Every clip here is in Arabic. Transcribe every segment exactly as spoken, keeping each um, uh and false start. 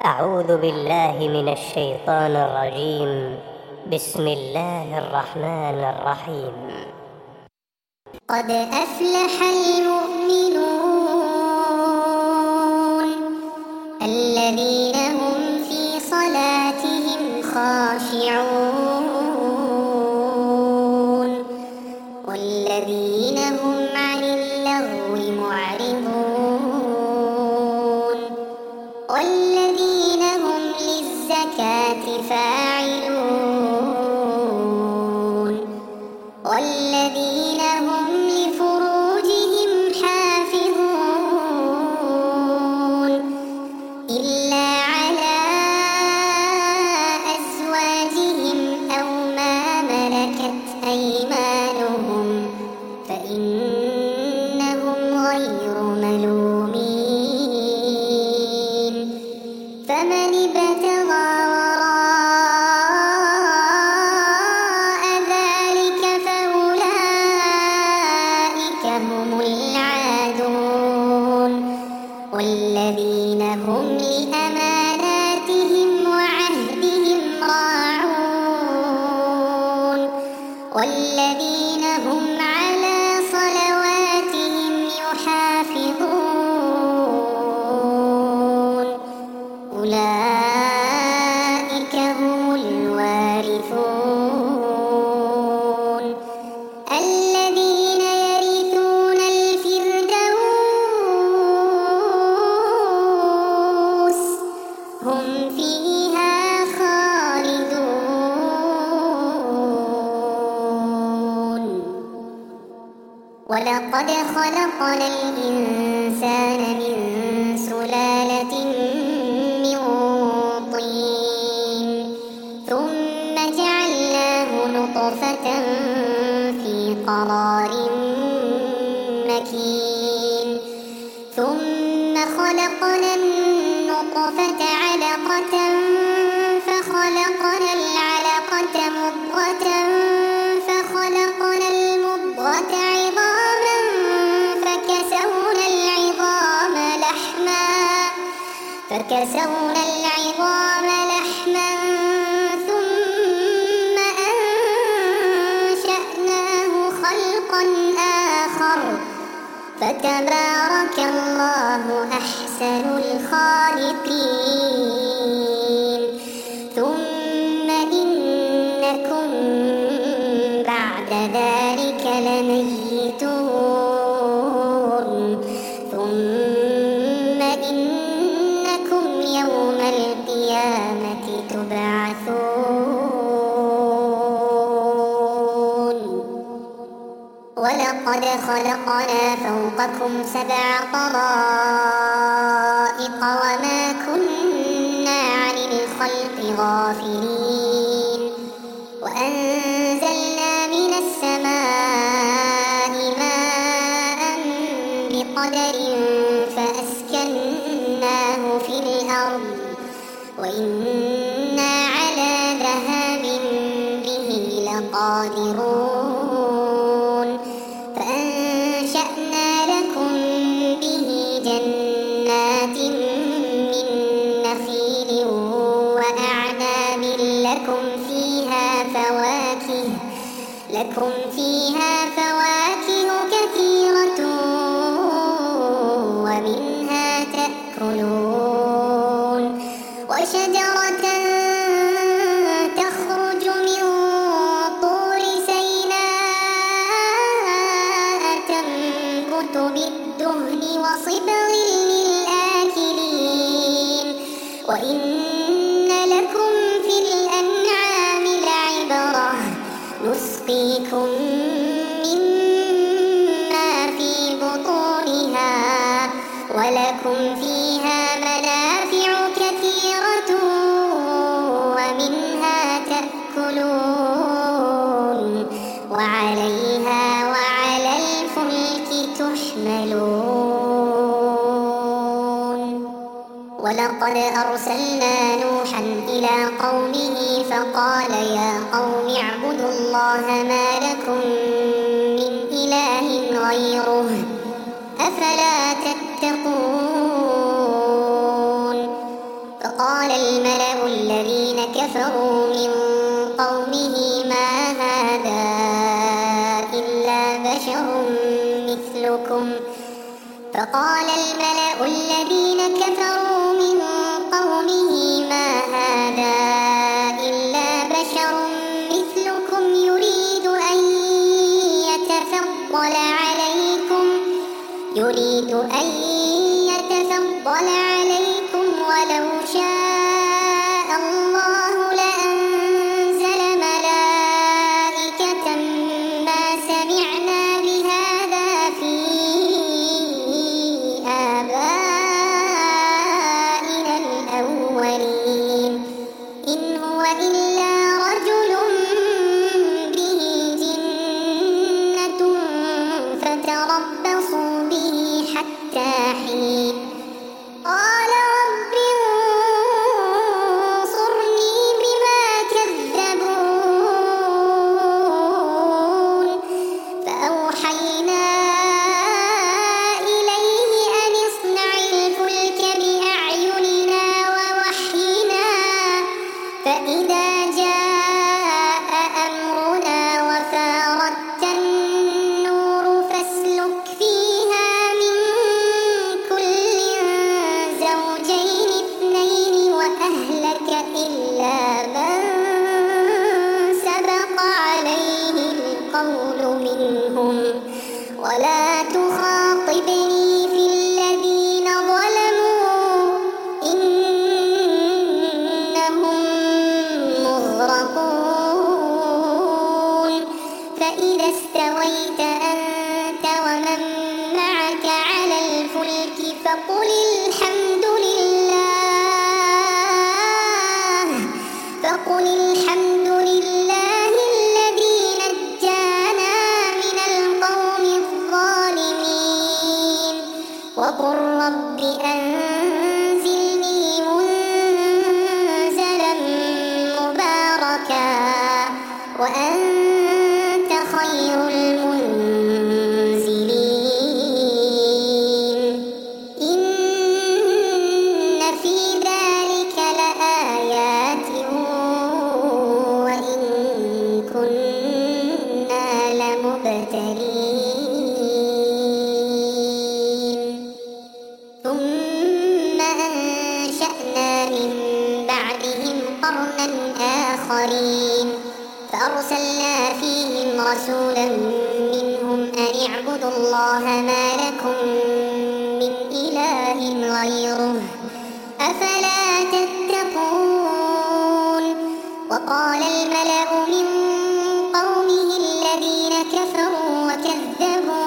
أعوذ بالله من الشيطان الرجيم. بسم الله الرحمن الرحيم. قد أفلح المؤمنون الذين هم في صلاتهم خاشعون والذين هم عن اللغو معرضون والذين هم للزكاة فاعلون والذين هم لفروجهم حافظون إلا على أزواجهم أو ما ملكت أيمانهم فإنهم غير ملومين فمن ابتغى وراء ذلك فأولئك هم العادون والذين هم لأماناتهم وعهدهم راعون والذين هم على صلواتهم يحافظون أولئك هم الوارثون الذين يرثون الفردوس هم فيها خالدون ولقد خلقنا الإنسان من سلالة من طين ثم جعلناه نطفة في قرار مكين ثم خلقنا النطفة علقة فخلقنا العلقة مضغة فخلقنا المضغة عظاما فكسونا العظام لحما فكسونا العظام لحما ثم أنشأناه خلقا آخر فتبارك الله أحسن الخالقين ثم إنكم بعد ذلك لميتون ثم إنكم يوم القيامة تبعثون ولقد خلقنا فوقكم سبع طرائق وما كنا عن الخلق غافلين وأنزلنا من السماء ماء بقدر فأسكناه في الأرض وإنا على ذهاب به لقادرون فأنشأنا لكم به جنات من نخيل وأعناب لكم فيها فواكه لكم فيها فواكه كثيرة ومنها تأكلون وشجرة تخرج من طور سيناء تنبت بالدهن وصبغ للآكلين وإن لكم في الأنعام لعبرة نسقيكم مما في بطونها ولكم فيها منافع كثيرة ومنها تأكلون وعليها وعلى الفلك تحملون ولقد أرسلنا نوحا إلى قومه فقال يا قوم اعبدوا الله ما لكم من إله غيره أفلا تتقون وقال الملأ الذين كفروا من قومه ما هذا إلا بشر مثلكم فقال الملأ الذين كفروا من قومه ما هذا إلا بشر مثلكم يريد أن يتفضل عليكم يريد أن يتفضل عليكم ولو شاء الله لأنزل ملائكة ما سمعنا بهذا في آبائنا الأولين إن هو إلا رجل به جنة فتربصوا به حتى حين قال رب انصرني بما كذبون فأوحينا إليه أن اصنع الفلك بأعيننا ووحينا فإذا جاء أمرنا وفارت النور فاسلك فيها من كل زوجين اثنين وأهلك إلا من سبق عليه القول منهم ولا تخاطبني في الذين ظلموا إنهم مغرقون فإذا استويت أنت ومن معك على الفلك فقل الحمد لله فقل الحمد لله الذي نجانا من القوم الظالمين وقل رب أنزلني منزلا مباركا وأنت خير المنزلين إن في ذلك لآيات وإن كنا لمبتلين ثم أنشأنا من بعدهم قرنا آخرين فأرسلنا فيهم رسولا منهم أن اعبدوا الله ما لكم من إله غيره أفلا تتقون وقال الملأ من قومه الذين كفروا وكذبوا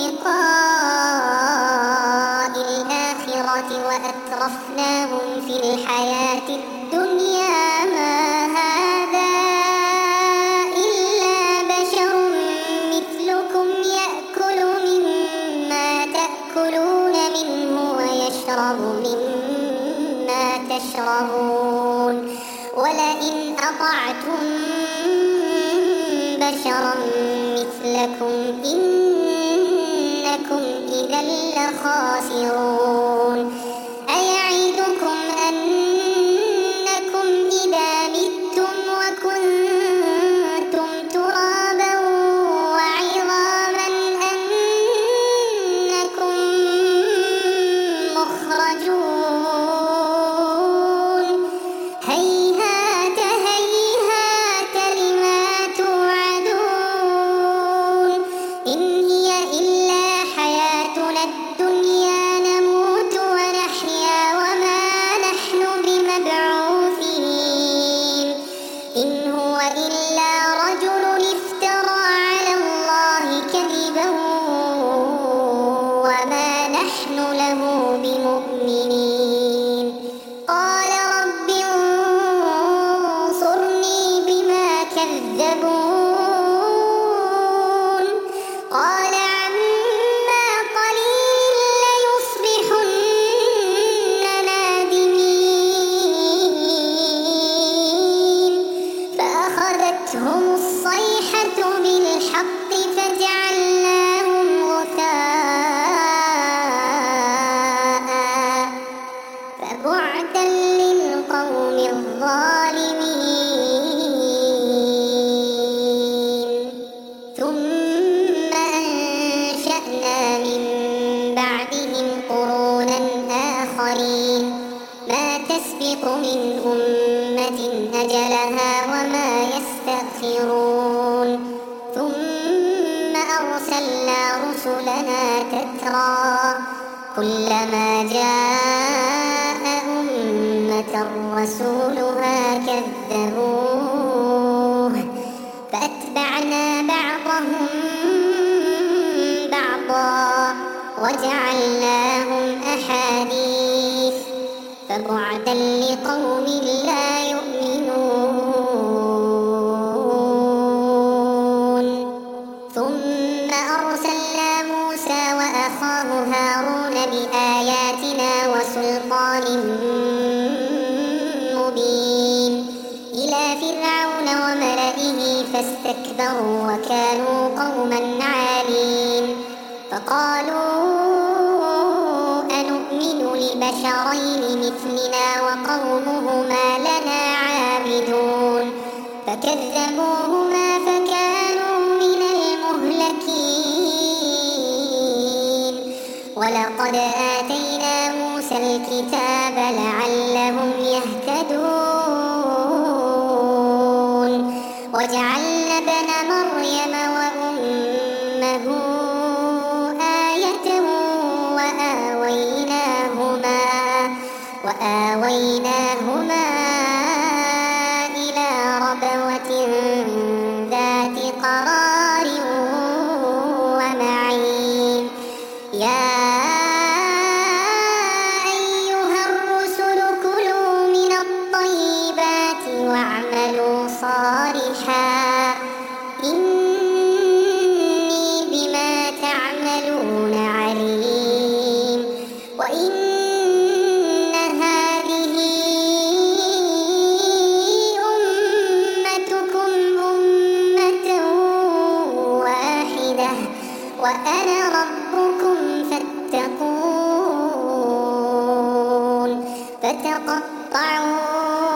بلقاء الآخرة وأترفناهم في الحياة الدنيا ما هذا إلا بشر مثلكم يأكل مما تأكلون منه ويشرب مما تشربون ولئن أطعتم بشرا مثلكم إنكم إذا لخاسرون أيعدكم أنكم إذا متم وكنتم ترابا وعظاما أنكم مخرجون هيهات هيهات لما توعدون إن هي إلا حياتنا الدنيا نموت ونحيا تسبق من أمة أجلها وما يستأخرون ثم أرسلنا رسلنا تترى كلما جاء أمة رسولها كذبوه فأتبعنا بعضهم بعضا وجعلناهم أحاديث فبعدا لقوم لا يؤمنون ثم أرسلنا موسى وأخاه هارون بآياتنا وسلطان مبين إلى فرعون وملئه فاستكبروا وكانوا قوما عالين فقالوا أنؤمن لبشرين مثلنا وقومهما لنا عابدون فكذبوهما فكانوا من المهلكين ولقد آتينا موسى الكتاب لعلهم يهتدون وجعلنا ابن مريم وأمه آية وآويناهما وآويناهما إلى ربوة ذات قرار ومعين يا أيها الرسل كلوا من الطيبات واعملوا صالحا إني بما تعملون عليم وإن هذه أمتكم أمة واحدة وأنا ربكم فاتقون فتقطعوا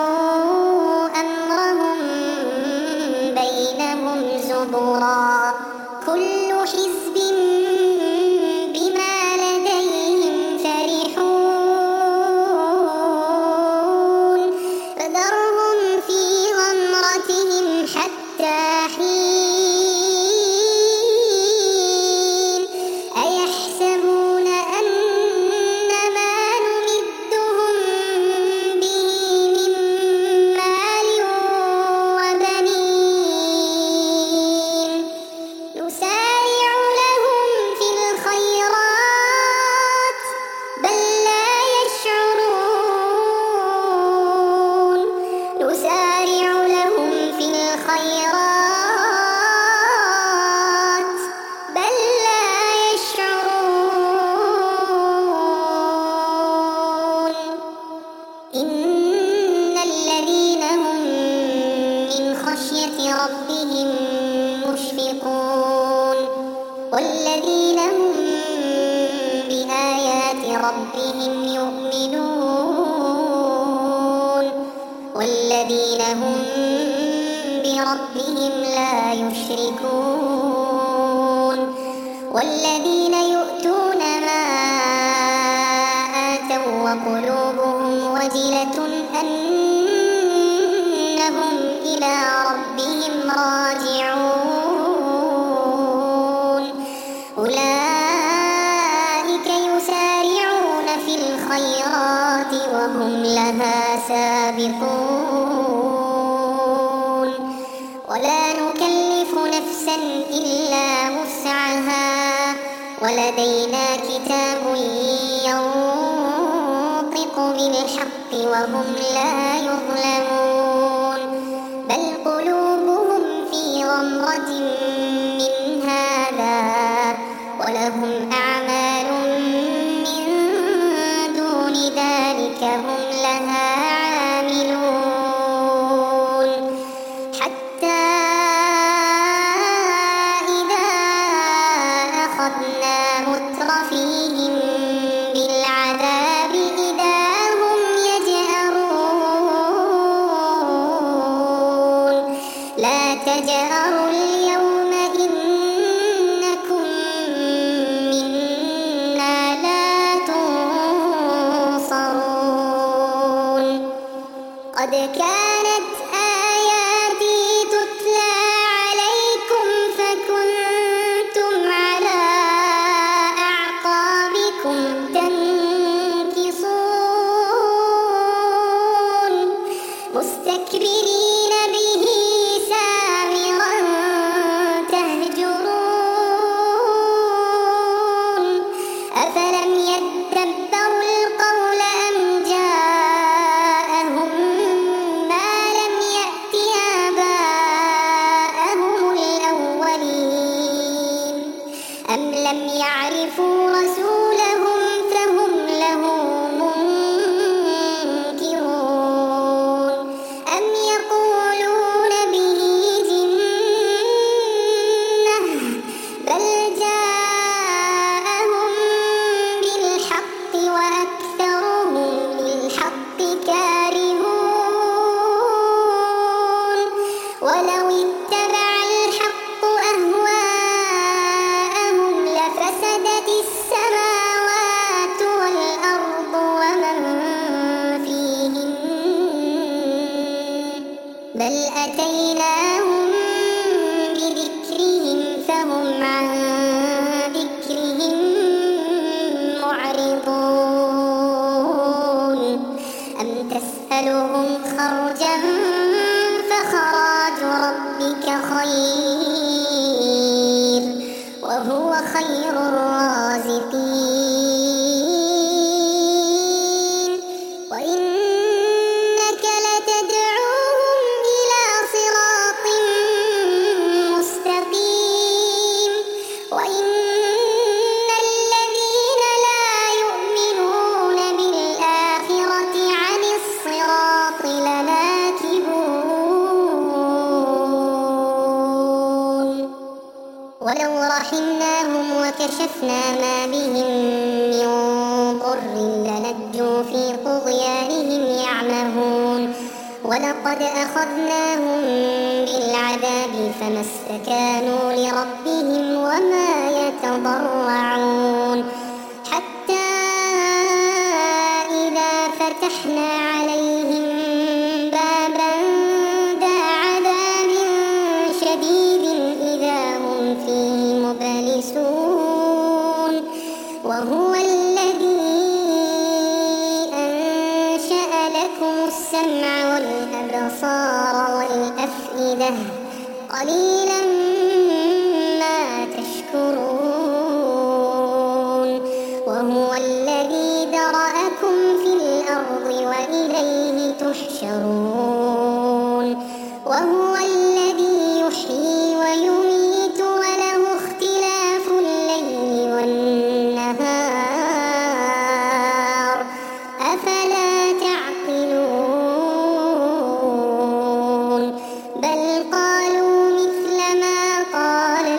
أمرهم بينهم زبرا كل حزب بما لديهم فرحون فذرهم في غمرتهم حتى حين أيحسبون أن ما نمدهم به من مال وبنين نسارع لهم في الخيرات بل لا يشعرون نسارع لهم في الخيرات بل لا يشعرون إن الذين هم من خشية ربهم مشفقون والذين هم بآيات ربهم يؤمنون والذين هم بربهم لا يشركون والذين يؤتون ما آتوا وقلوبهم وجلة أنهم إلى ربهم راجعون أولئك يسارعون في الخيرات وهم لها سابقون ولا نكلف نفسا إلا وسعها ولدينا كتاب ينطق بالحق وهم لا يظلمون بل قلوبهم في غمرة من هذا ولهم أعمال من دون ذلك هم لها عاملون حتى إذا أخذنا مترفيهم بالعذاب إذا هم يجأرون لا تجأروا اليوم إنكم منا لا تنصرون قد كانت آياتي تتلى عليكم فكنتم على أعقابكم تنكصون مستكبرين به سامرا تهجرون أفلم يدبروا القول أم جاءهم ما لم يأت آباءهم الأولين أم لم يعرفوا رسولهم فهم له منكرون أم يقولون به جنة بل جاءهم بالحق وأكثرهم للحق كارهون ولو اتبع الحق أهواءهم لفسدت السماوات والأرض ومن فيهن بل أتيناهم بذكرهم فهم عن ذكرهم معرضون أم تسألهم خرجا فخراج ربك خير وهو خير الرازقين وإنك لتدعوهم إلى صراط مستقيم وإن الذين لا يؤمنون بالآخرة عن الصراط لناكبون ولو رحمناهم وكشفنا ما بهم من ضر للجوا في طغيانهم يعمهون ولقد أخذناهم بالعذاب فما استكانوا لربهم وما يتضرعون حتى إذا فتحنا عليهم بابا ذا عذاب شديد إذا هم فيه مبلسون وهو الذي أنشأ لكم السمع والأبصار والأفئدة قليلا ما تشكرون وهو الذي ذرأكم في الأرض وإليه تحشرون وهو الذي يحيي ويميت وله اختلاف الليل والنهار أفلا تعقلون بل قالوا مثل ما قال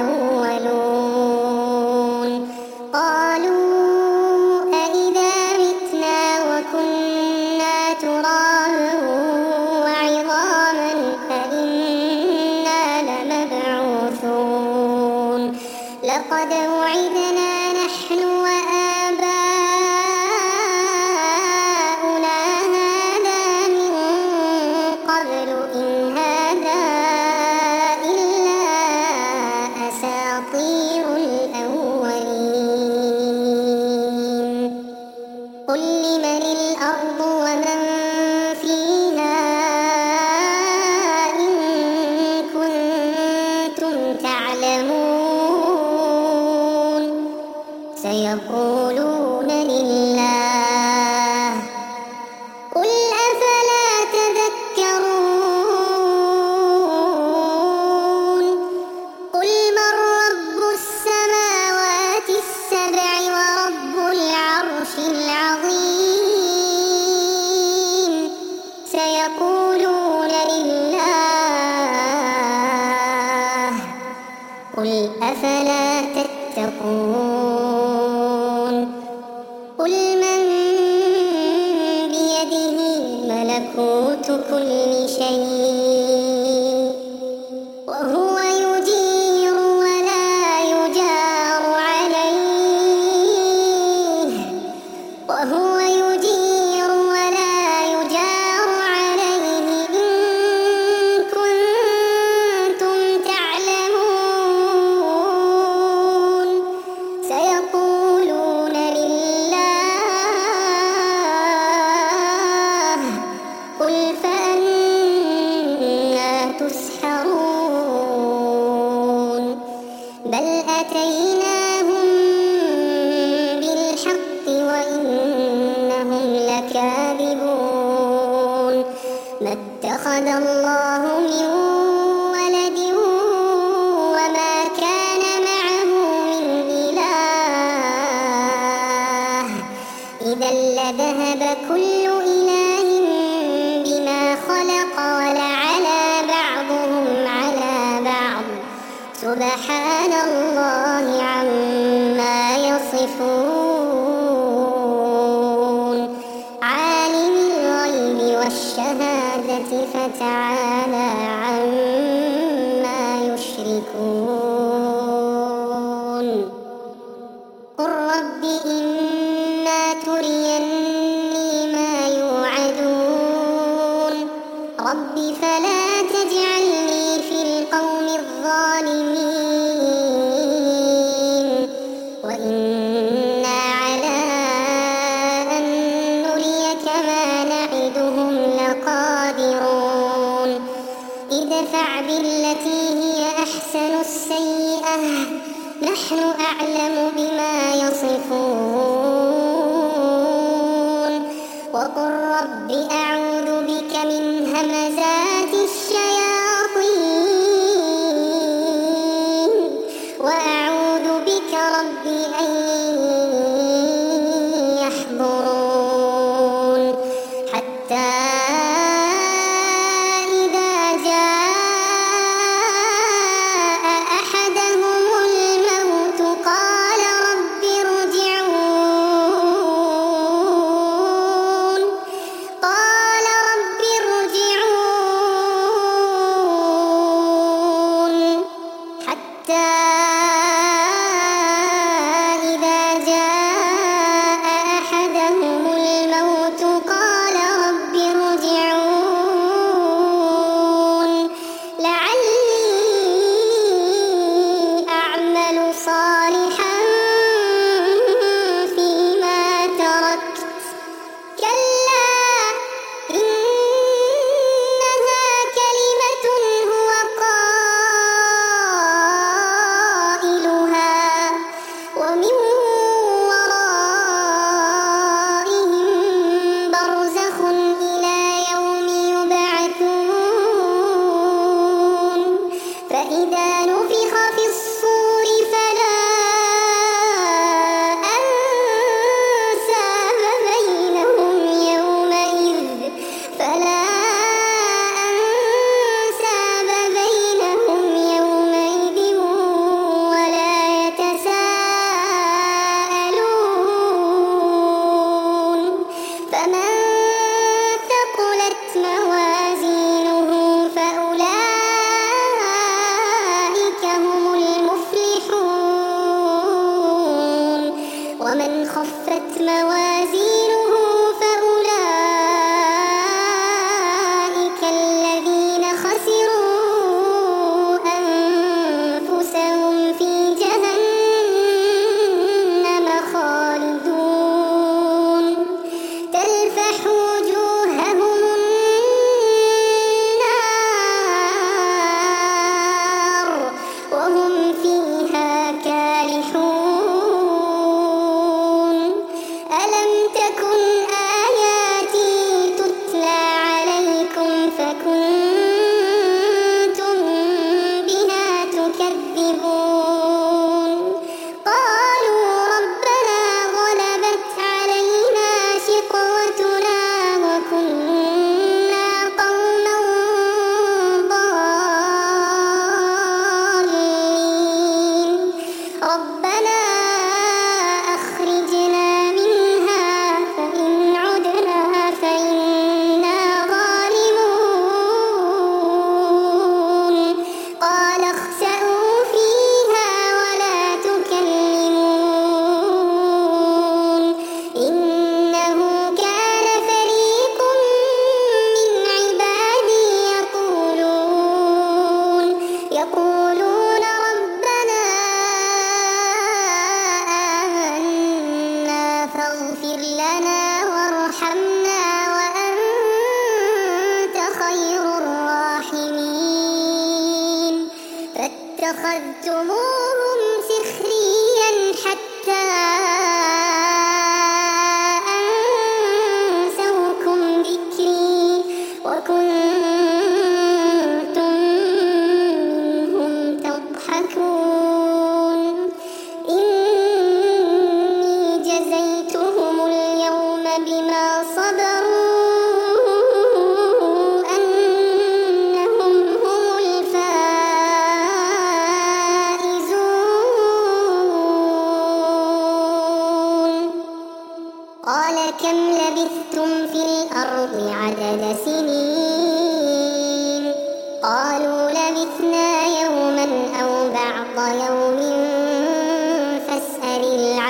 الأولون قالوا أإذا متنا وكنا ترابا وعظاما أإنا لمبعوثون لقد وعدنا نحن وآباؤنا هذا من قبل إن هذا إلا أساطير الأولين قل لمن الأرض ومن فيها إن كنتم تعلمون سيقولون لله قل أفلا تذكرون قل من رب السماوات السبع ورب العرش العظيم سيقولون لله قل أفلا تتقون قل من بيده ملكوت كل شيء وهو يجير ولا يجار عليه وهو يجير ولا يجار عليه ما اتخذ الله من ولد وما كان معه من إله إذا لذهب كل إله بما خلق ولعلى بعضهم على بعض سبحان الله عما يصفون عالم الغيب والشهادة فتعالى عما يشركون قل رب إما تريني ما يوعدون رب فلا تجعلني في القوم الظالمين وإنا على أن نريك ما نعدهم لقادرون ادفع بالتي هي أحسن السيئة نحن أعلم بما يصفون وقل رب أعوذ بك من همزات الشياطين وأعوذ بك رب أن يحضرون حتى إذا جاء أحدهم الموت قال رب ارجعون قال رب ارجعون حتى إذا جاء أحدهم الموت قال رب ارجعون لعلي أعمل صالحا فيما تركت كلا إنها كلمة هو قائلها ومن ورائهم برزخ إلى يوم يبعثون فإذا نفخ في الصور فلا أنساب بينهم يومئذ فلا أنساب بينهم يومئذ ولا يتساءلون فمن ثقلت موازينه فأولئك هم المفلحون ومن خفت موازينه فأولئك الذين خسروا أنفسهم في جهنم خالدون تلفح وجوههم النار وهم فيها كالحون ألم تكن آياتي تتلى عليكم فكنتم بها تكذبون قالوا ربنا غلبت علينا شقوتنا وكنا قوما ضالين ربنا أخرجنا منها فإن عدنا فإنا ظالمون قال اخسئوا فيها ولا تكلمون إنه كان فريق من عبادي يقولون يقولون ربنا آمنا فاغفر لنا وارحمنا وأنت خير الراحمين فاتخذتموهم سخريا حتى أنسوكم ذكري وكنتم عدد سنين قالوا لبثنا يوما أو بعض يوم فاسأل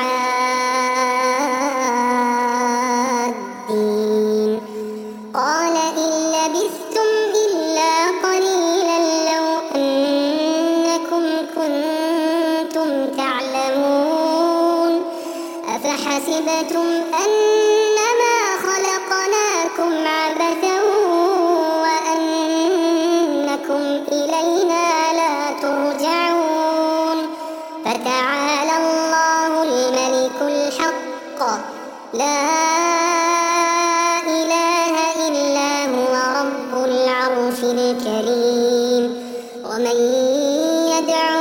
العادين قال إن لبثتم إلا قليلا لو أنكم كنتم تعلمون أفحسبتم أنما خلقناكم عبثا وأنكم إلينا لا ترجعون فتعالى الله الملك الحق لا إله إلا هو رب العرش الكريم ومن يدع